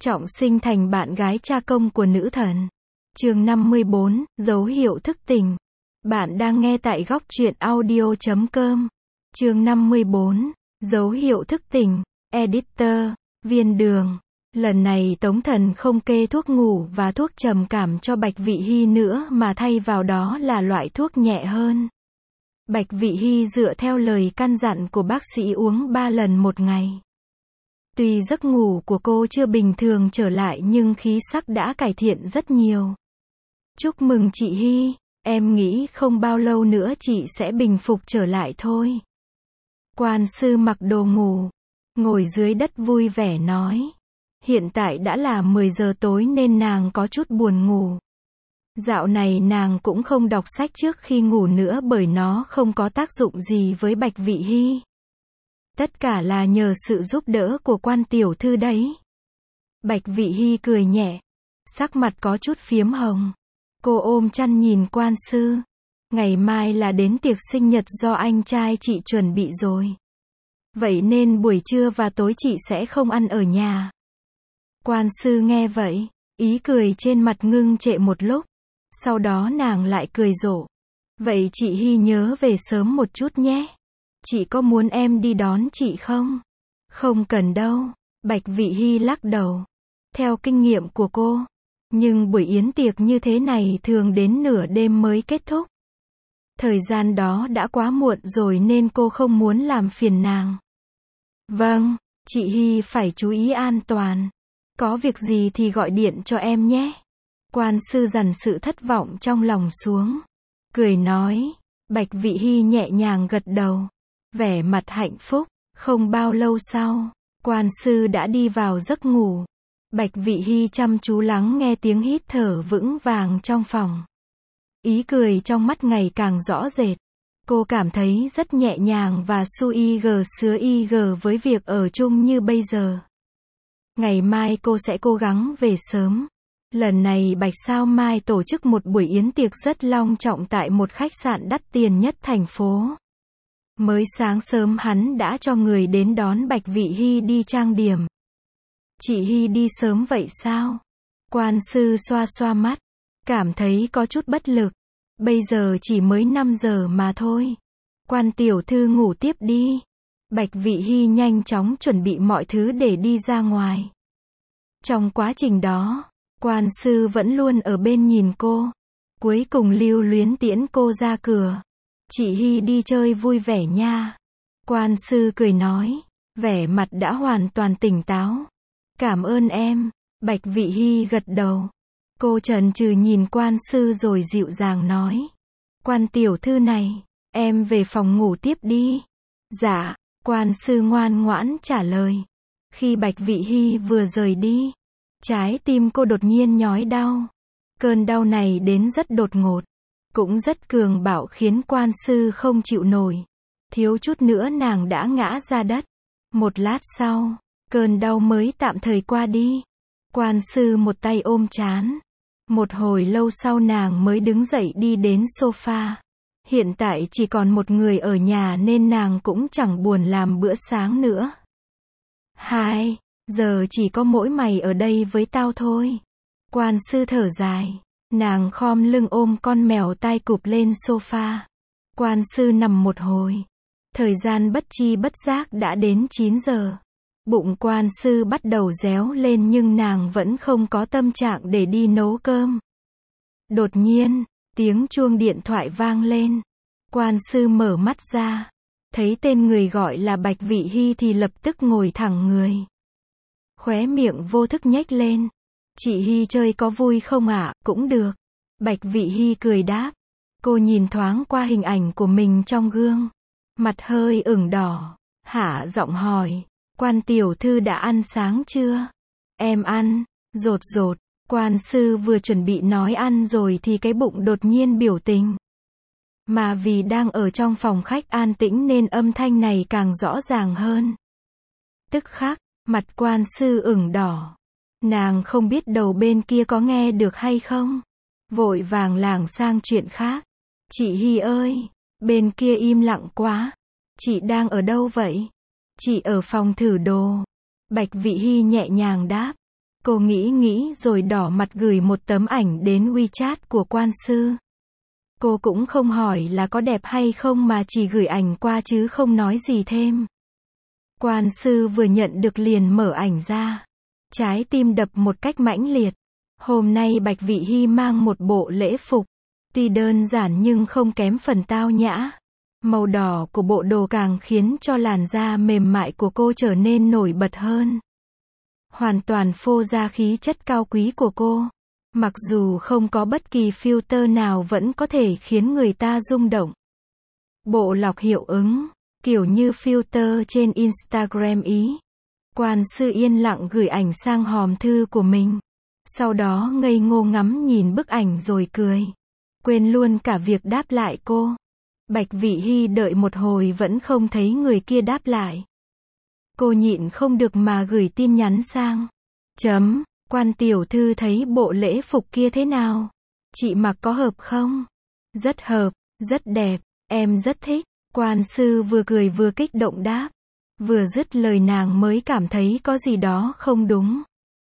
trọng sinh thành bạn gái cha công của nữ thần. Chương 54, dấu hiệu thức tỉnh. Bạn đang nghe tại góc truyện audio.com. Chương 54, dấu hiệu thức tỉnh. Editor, Viên Đường. Lần này Tống Thần không kê thuốc ngủ và thuốc trầm cảm cho Bạch Vị Hy nữa mà thay vào đó là loại thuốc nhẹ hơn. Bạch Vị Hy dựa theo lời căn dặn của bác sĩ uống 3 lần một ngày. Tuy giấc ngủ của cô chưa bình thường trở lại nhưng khí sắc đã cải thiện rất nhiều. Chúc mừng chị Hy, em nghĩ không bao lâu nữa chị sẽ bình phục trở lại thôi. Quan sư mặc đồ ngủ, ngồi dưới đất vui vẻ nói. Hiện tại đã là 10 giờ tối nên nàng có chút buồn ngủ. Dạo này nàng cũng không đọc sách trước khi ngủ nữa bởi nó không có tác dụng gì với Bạch Vị Hy. Tất cả là nhờ sự giúp đỡ của Quan tiểu thư đấy. Bạch Vị Hy cười nhẹ, sắc mặt có chút phiếm hồng. Cô ôm chăn nhìn Quan sư. Ngày mai là đến tiệc sinh nhật do anh trai chị chuẩn bị rồi. Vậy nên buổi trưa và tối chị sẽ không ăn ở nhà. Quan sư nghe vậy, ý cười trên mặt ngưng trệ một lúc. Sau đó nàng lại cười rộ. Vậy chị Hy nhớ về sớm một chút nhé. Chị có muốn em đi đón chị không? Không cần đâu. Bạch Vị Hy lắc đầu. Theo kinh nghiệm của cô. Nhưng buổi yến tiệc như thế này thường đến nửa đêm mới kết thúc. Thời gian đó đã quá muộn rồi nên cô không muốn làm phiền nàng. Vâng, chị Hy phải chú ý an toàn. Có việc gì thì gọi điện cho em nhé. Quan sư dằn sự thất vọng trong lòng xuống. Cười nói. Bạch Vị Hy nhẹ nhàng gật đầu. Vẻ mặt hạnh phúc. Không bao lâu sau, quan sư đã đi vào giấc ngủ. Bạch Vị Hy chăm chú lắng nghe tiếng hít thở vững vàng trong phòng. Ý cười trong mắt ngày càng rõ rệt. Cô cảm thấy rất nhẹ nhàng và sứa IG với việc ở chung như bây giờ. Ngày mai cô sẽ cố gắng về sớm. Lần này Bạch Sao Mai tổ chức một buổi yến tiệc rất long trọng tại một khách sạn đắt tiền nhất thành phố. Mới sáng sớm hắn đã cho người đến đón Bạch Vị Hy đi trang điểm. Chị Hy đi sớm vậy sao? Quan sư xoa xoa mắt, cảm thấy có chút bất lực. Bây giờ chỉ mới 5 giờ mà thôi. Quan tiểu thư ngủ tiếp đi. Bạch Vị Hy nhanh chóng chuẩn bị mọi thứ để đi ra ngoài. Trong quá trình đó, quan sư vẫn luôn ở bên nhìn cô. Cuối cùng lưu luyến tiễn cô ra cửa. Chị Hy đi chơi vui vẻ nha. Quan sư cười nói, vẻ mặt đã hoàn toàn tỉnh táo. Cảm ơn em. Bạch Vị Hy gật đầu. Cô chần chừ nhìn quan sư rồi dịu dàng nói. Quan tiểu thư này, em về phòng ngủ tiếp đi. Dạ, quan sư ngoan ngoãn trả lời. Khi Bạch Vị Hy vừa rời đi, trái tim cô đột nhiên nhói đau. Cơn đau này đến rất đột ngột, cũng rất cường bạo khiến quan sư không chịu nổi. Thiếu chút nữa nàng đã ngã ra đất. Một lát sau, cơn đau mới tạm thời qua đi. Quan sư một tay ôm trán. Một hồi lâu sau nàng mới đứng dậy đi đến sofa. Hiện tại chỉ còn một người ở nhà nên nàng cũng chẳng buồn làm bữa sáng nữa. Giờ chỉ có mỗi mày ở đây với tao thôi. Quan sư thở dài. Nàng khom lưng ôm con mèo tai cụp lên sofa. Quan sư nằm một hồi. Thời gian bất chi bất giác đã đến 9 giờ. Bụng quan sư bắt đầu réo lên nhưng nàng vẫn không có tâm trạng để đi nấu cơm. Đột nhiên, tiếng chuông điện thoại vang lên. Quan sư mở mắt ra. Thấy tên người gọi là Bạch Vị Hy thì lập tức ngồi thẳng người. Khóe miệng vô thức nhếch lên. Chị Hy chơi có vui không ạ? Cũng được. Bạch Vị Hy cười đáp. Cô nhìn thoáng qua hình ảnh của mình trong gương. Mặt hơi ửng đỏ. Hạ giọng hỏi. Quan tiểu thư đã ăn sáng chưa? Em ăn. Rột rột. Quan sư vừa chuẩn bị nói ăn rồi thì cái bụng đột nhiên biểu tình. Mà vì đang ở trong phòng khách an tĩnh nên âm thanh này càng rõ ràng hơn. Tức khắc, mặt quan sư ửng đỏ. Nàng không biết đầu bên kia có nghe được hay không. Vội vàng lảng sang chuyện khác. Chị Hy ơi, bên kia im lặng quá. Chị đang ở đâu vậy? Chị ở phòng thử đồ. Bạch Vị Hy nhẹ nhàng đáp. Cô nghĩ rồi đỏ mặt gửi một tấm ảnh đến WeChat của quan sư. Cô cũng không hỏi là có đẹp hay không mà chỉ gửi ảnh qua chứ không nói gì thêm. Quan sư vừa nhận được liền mở ảnh ra. Trái tim đập một cách mãnh liệt. Hôm nay Bạch Vị Hy mang một bộ lễ phục. Tuy đơn giản nhưng không kém phần tao nhã. Màu đỏ của bộ đồ càng khiến cho làn da mềm mại của cô trở nên nổi bật hơn. Hoàn toàn phô ra khí chất cao quý của cô. Mặc dù không có bất kỳ filter nào vẫn có thể khiến người ta rung động. Bộ lọc hiệu ứng, kiểu như filter trên Instagram ý. Quan sư yên lặng gửi ảnh sang hòm thư của mình. Sau đó ngây ngô ngắm nhìn bức ảnh rồi cười. Quên luôn cả việc đáp lại cô. Bạch Vị Hy đợi một hồi vẫn không thấy người kia đáp lại. Cô nhịn không được mà gửi tin nhắn sang. Quan tiểu thư thấy bộ lễ phục kia thế nào? Chị mặc có hợp không? Rất hợp, rất đẹp, em rất thích. Quan sư vừa cười vừa kích động đáp. Vừa dứt lời nàng mới cảm thấy có gì đó không đúng.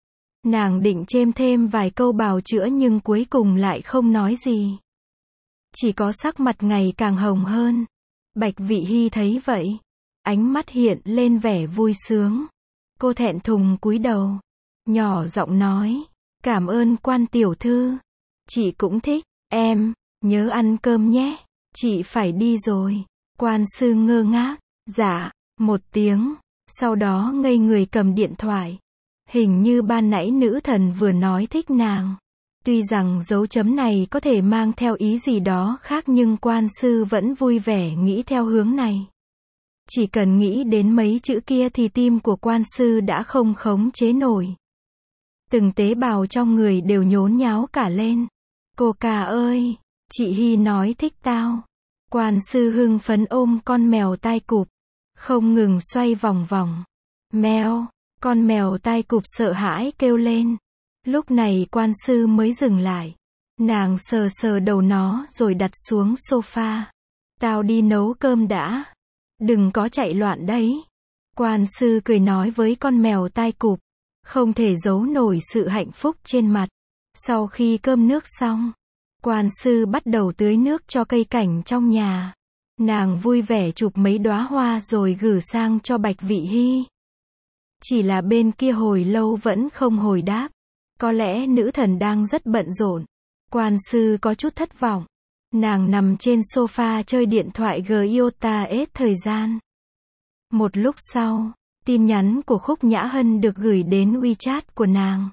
Nàng định chêm thêm vài câu bào chữa nhưng cuối cùng lại không nói gì. Chỉ có sắc mặt ngày càng hồng hơn. Bạch Vị Hy thấy vậy. Ánh mắt hiện lên vẻ vui sướng. Cô thẹn thùng cúi đầu. Nhỏ giọng nói. Cảm ơn quan tiểu thư. Chị cũng thích. Em, nhớ ăn cơm nhé. Chị phải đi rồi. Quan sư ngơ ngác. Dạ, một tiếng. Sau đó ngây người cầm điện thoại. Hình như ban nãy nữ thần vừa nói thích nàng. Tuy rằng dấu chấm này có thể mang theo ý gì đó khác nhưng quan sư vẫn vui vẻ nghĩ theo hướng này. Chỉ cần nghĩ đến mấy chữ kia thì tim của quan sư đã không khống chế nổi. Từng tế bào trong người đều nhốn nháo cả lên. Cô ca ơi, chị Hy nói thích tao. Quan sư hưng phấn ôm con mèo tai cụp. Không ngừng xoay vòng vòng. Mèo, con mèo tai cụp sợ hãi kêu lên. Lúc này quan sư mới dừng lại. Nàng sờ sờ đầu nó rồi đặt xuống sofa. Tao đi nấu cơm đã. Đừng có chạy loạn đấy. Quan sư cười nói với con mèo tai cụp. Không thể giấu nổi sự hạnh phúc trên mặt. Sau khi cơm nước xong, quan sư bắt đầu tưới nước cho cây cảnh trong nhà. Nàng vui vẻ chụp mấy đóa hoa rồi gửi sang cho Bạch Vị Hy. Chỉ là bên kia hồi lâu vẫn không hồi đáp. Có lẽ nữ thần đang rất bận rộn. Quan sư có chút thất vọng. Nàng nằm trên sofa chơi điện thoại Giota hết thời gian. Một lúc sau, tin nhắn của Khúc Nhã Hân được gửi đến WeChat của nàng.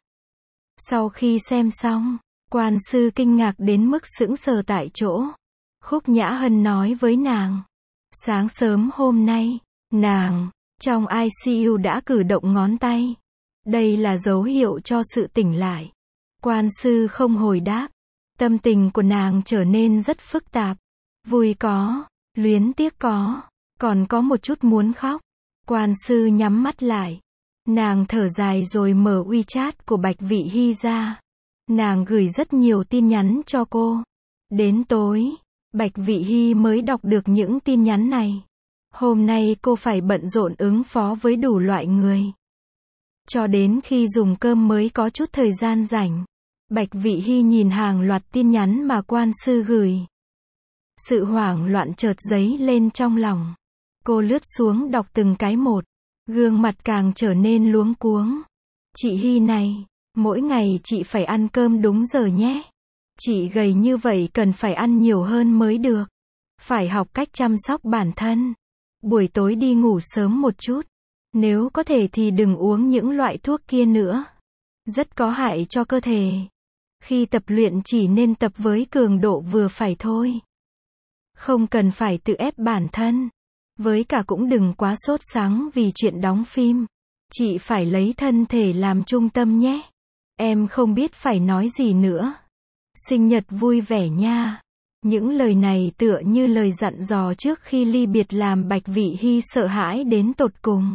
Sau khi xem xong, quan sư kinh ngạc đến mức sững sờ tại chỗ. Khúc Nhã Hân nói với nàng. Sáng sớm hôm nay, nàng, trong ICU đã cử động ngón tay. Đây là dấu hiệu cho sự tỉnh lại. Quan sư không hồi đáp. Tâm tình của nàng trở nên rất phức tạp. Vui có, luyến tiếc có, còn có một chút muốn khóc. Quan sư nhắm mắt lại. Nàng thở dài rồi mở WeChat của Bạch Vị Hy ra. Nàng gửi rất nhiều tin nhắn cho cô. Đến tối, Bạch Vị Hy mới đọc được những tin nhắn này. Hôm nay cô phải bận rộn ứng phó với đủ loại người. Cho đến khi dùng cơm mới có chút thời gian rảnh. Bạch Vị Hy nhìn hàng loạt tin nhắn mà quan sư gửi. Sự hoảng loạn chợt dấy lên trong lòng. Cô lướt xuống đọc từng cái một. Gương mặt càng trở nên luống cuống. Chị Hy này, mỗi ngày chị phải ăn cơm đúng giờ nhé. Chị gầy như vậy cần phải ăn nhiều hơn mới được. Phải học cách chăm sóc bản thân. Buổi tối đi ngủ sớm một chút. Nếu có thể thì đừng uống những loại thuốc kia nữa. Rất có hại cho cơ thể. Khi tập luyện chỉ nên tập với cường độ vừa phải thôi. Không cần phải tự ép bản thân. Với cả cũng đừng quá sốt sắng vì chuyện đóng phim. Chị phải lấy thân thể làm trung tâm nhé. Em không biết phải nói gì nữa. Sinh nhật vui vẻ nha. Những lời này tựa như lời dặn dò trước khi ly biệt làm Bạch Vị Hy sợ hãi đến tột cùng.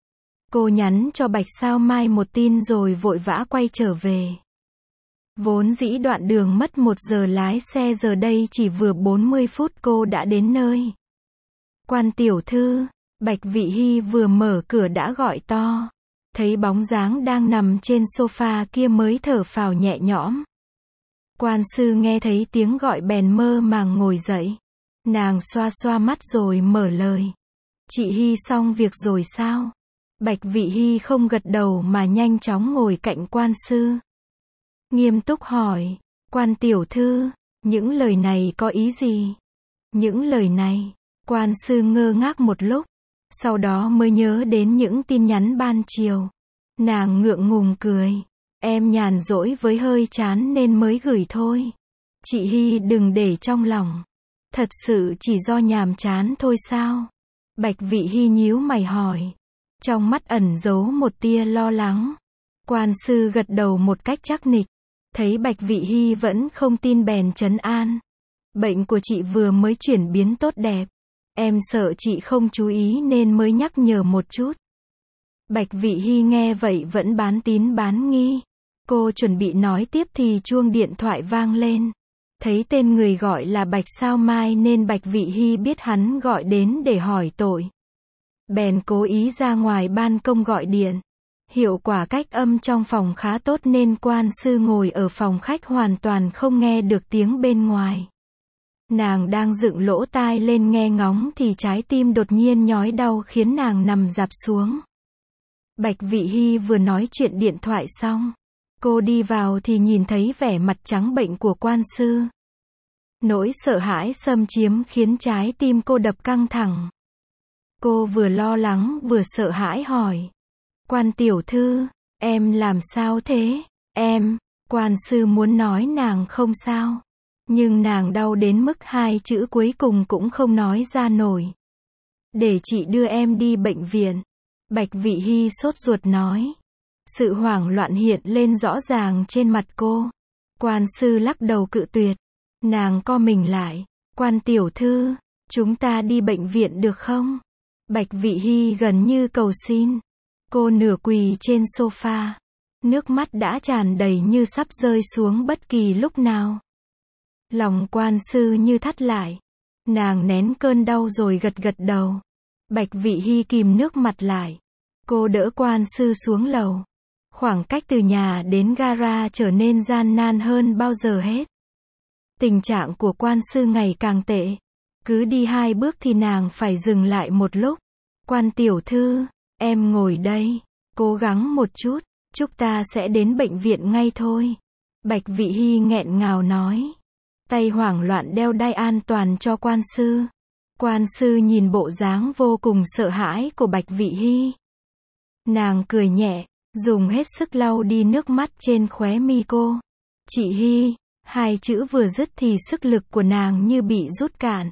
Cô nhắn cho Bạch Sao Mai một tin rồi vội vã quay trở về. Vốn dĩ đoạn đường mất 1 giờ lái xe giờ đây chỉ vừa 40 phút cô đã đến nơi. Quan tiểu thư, Bạch Vị Hy vừa mở cửa đã gọi to. thấy bóng dáng đang nằm trên sofa kia mới thở phào nhẹ nhõm. Quan sư nghe thấy tiếng gọi bèn mơ màng ngồi dậy. Nàng xoa xoa mắt rồi mở lời. Chị Hy xong việc rồi sao? Bạch Vị Hy không gật đầu mà nhanh chóng ngồi cạnh quan sư. Nghiêm túc hỏi, quan tiểu thư, những lời này có ý gì? Những lời này, quan sư ngơ ngác một lúc, sau đó mới nhớ đến những tin nhắn ban chiều. Nàng ngượng ngùng cười, em nhàn rỗi với hơi chán nên mới gửi thôi. Chị Hy đừng để trong lòng. Thật sự chỉ do nhàm chán thôi sao? Bạch Vị Hy nhíu mày hỏi. Trong mắt ẩn giấu một tia lo lắng. Quan sư gật đầu một cách chắc nịch. Thấy Bạch Vị Hy vẫn không tin bèn trấn an. Bệnh của chị vừa mới chuyển biến tốt đẹp. Em sợ chị không chú ý nên mới nhắc nhở một chút. Bạch Vị Hy nghe vậy vẫn bán tín bán nghi. Cô chuẩn bị nói tiếp thì chuông điện thoại vang lên. Thấy tên người gọi là Bạch Sao Mai nên Bạch Vị Hy biết hắn gọi đến để hỏi tội. Bèn cố ý ra ngoài ban công gọi điện. Hiệu quả cách âm trong phòng khá tốt nên quan sư ngồi ở phòng khách hoàn toàn không nghe được tiếng bên ngoài. Nàng đang dựng lỗ tai lên nghe ngóng thì trái tim đột nhiên nhói đau khiến nàng nằm rạp xuống. Bạch Vị Hy vừa nói chuyện điện thoại xong. Cô đi vào thì nhìn thấy vẻ mặt trắng bệnh của quan sư. Nỗi sợ hãi xâm chiếm khiến trái tim cô đập căng thẳng. Cô vừa lo lắng vừa sợ hãi hỏi. Quan tiểu thư, em làm sao thế? Em, quan sư muốn nói nàng không sao. Nhưng nàng đau đến mức hai chữ cuối cùng cũng không nói ra nổi. Để chị đưa em đi bệnh viện. Bạch Vị Hy sốt ruột nói. Sự hoảng loạn hiện lên rõ ràng trên mặt cô. Quan sư lắc đầu cự tuyệt. Nàng co mình lại. Quan tiểu thư, chúng ta đi bệnh viện được không? Bạch Vị Hy gần như cầu xin. Cô nửa quỳ trên sofa. Nước mắt đã tràn đầy như sắp rơi xuống bất kỳ lúc nào. Lòng quan sư như thắt lại. Nàng nén cơn đau rồi gật gật đầu. Bạch Vị Hy kìm nước mặt lại. Cô đỡ quan sư xuống lầu. Khoảng cách từ nhà đến gara trở nên gian nan hơn bao giờ hết. Tình trạng của quan sư ngày càng tệ. Cứ đi 2 bước thì nàng phải dừng lại một lúc. Quan tiểu thư, em ngồi đây. Cố gắng một chút, chúc ta sẽ đến bệnh viện ngay thôi. Bạch Vị Hy nghẹn ngào nói. Tay hoảng loạn đeo đai an toàn cho quan sư. Quan sư nhìn bộ dáng vô cùng sợ hãi của Bạch Vị Hy. Nàng cười nhẹ, dùng hết sức lau đi nước mắt trên khóe mi cô. Chị Hy, 2 chữ vừa dứt thì sức lực của nàng như bị rút cạn.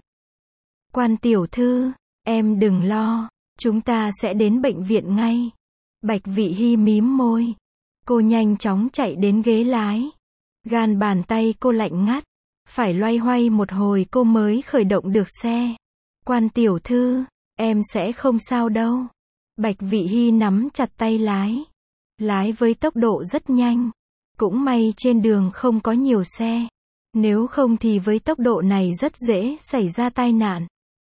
Quan tiểu thư, em đừng lo, chúng ta sẽ đến bệnh viện ngay. Bạch Vị Hy mím môi. Cô nhanh chóng chạy đến ghế lái. Gan bàn tay cô lạnh ngắt. Phải loay hoay một hồi cô mới khởi động được xe. Quan tiểu thư, em sẽ không sao đâu. Bạch Vị Hy nắm chặt tay lái. Lái với tốc độ rất nhanh. Cũng may trên đường không có nhiều xe. Nếu không thì với tốc độ này rất dễ xảy ra tai nạn.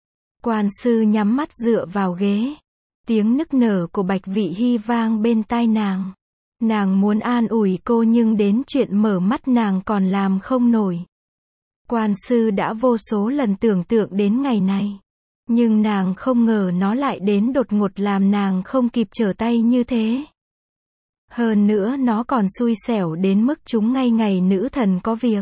Quan sư nhắm mắt dựa vào ghế. Tiếng nức nở của Bạch Vị Hy vang bên tai nàng. Nàng muốn an ủi cô nhưng đến chuyện mở mắt nàng còn làm không nổi. Quan sư đã vô số lần tưởng tượng đến ngày này. Nhưng nàng không ngờ nó lại đến đột ngột làm nàng không kịp trở tay như thế. Hơn nữa nó còn xui xẻo đến mức trúng ngay ngày nữ thần có việc.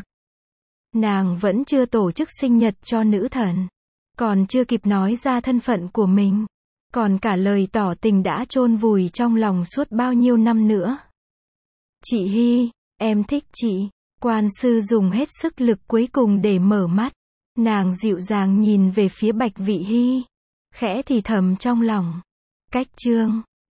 Nàng vẫn chưa tổ chức sinh nhật cho nữ thần. Còn chưa kịp nói ra thân phận của mình. Còn cả lời tỏ tình đã chôn vùi trong lòng suốt bao nhiêu năm nữa. Chị Hy, em thích chị. Quan sư dùng hết sức lực cuối cùng để mở mắt. Nàng dịu dàng nhìn về phía Bạch Vị Hy. Khẽ thì thầm trong lòng. Cách chương